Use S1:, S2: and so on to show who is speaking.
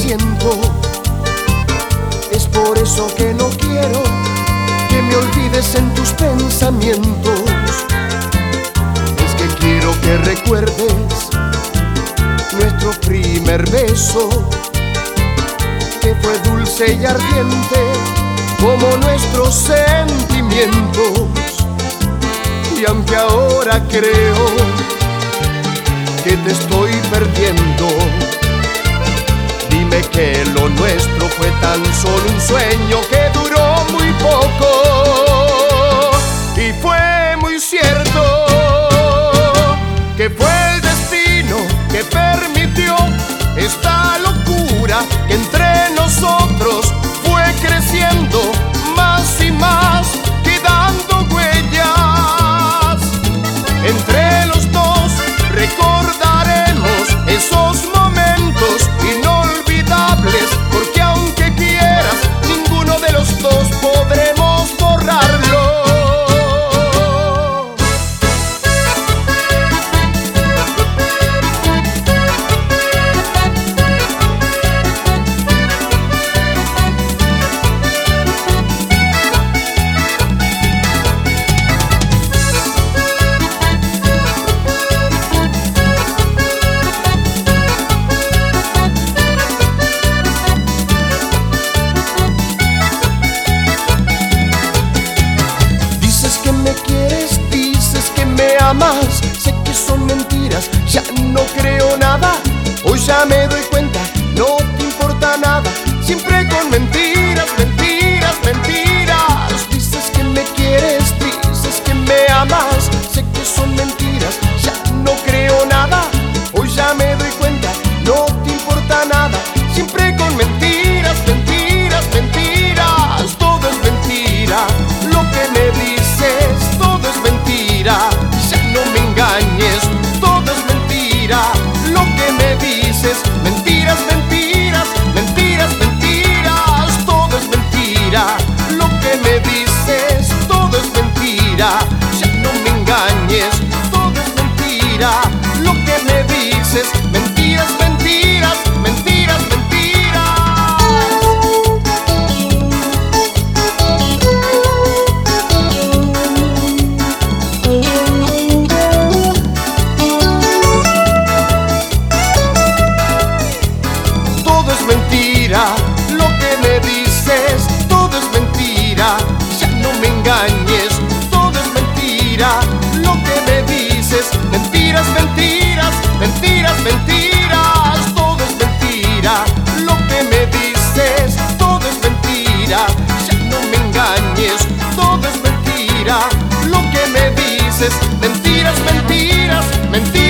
S1: siento. Es por eso que no quiero que me olvides en tus pensamientos. Es que quiero que recuerdes nuestro primer beso, que fue dulce y ardiente como nuestros sentimientos. Y aunque ahora creo que te estoy perdiendo, dime que lo nuestro fue tan solo un sueño que duró muy poco. Y fue muy cierto que fue el destino que permitió esta locura que entre nosotros fue creciendo más y más, quedando huellas. Entre los dos recordaremos esos momentos inolvidables, porque aunque quieras, ninguno de los dos podremos borrarlo. Más, sé que son mentiras, ya no creo nada. Hoy ya me doy cuenta, no te importa nada. Siempre con mentiras, mentiras, mentiras. Dices que me quieres, dices que me amas. Sé que son mentiras, ya no creo nada. Hoy ya me doy cuenta, no te importa nada. Siempre con mentiras, mentiras, mentiras. Todo es mentira, lo que me dices, todo es mentira. No me engañes, todo es mentira, lo que me dices. Mentiras, mentiras, mentiras, mentiras. Todo es mentira, lo que me dices. Todo es mentira, ya no me engañes. Todo es mentira, lo que me dices. Mentiras, mentiras, mentiras, mentiras. Mentira, lo que me dices, todo es mentira, ya no me engañes, todo es mentira, lo que me dices. Mentiras, mentiras, mentiras, mentiras. Todo es mentira, lo que me dices, todo es mentira, ya no me engañes, todo es mentira, lo que me dices. Mentiras, mentiras, mentiras.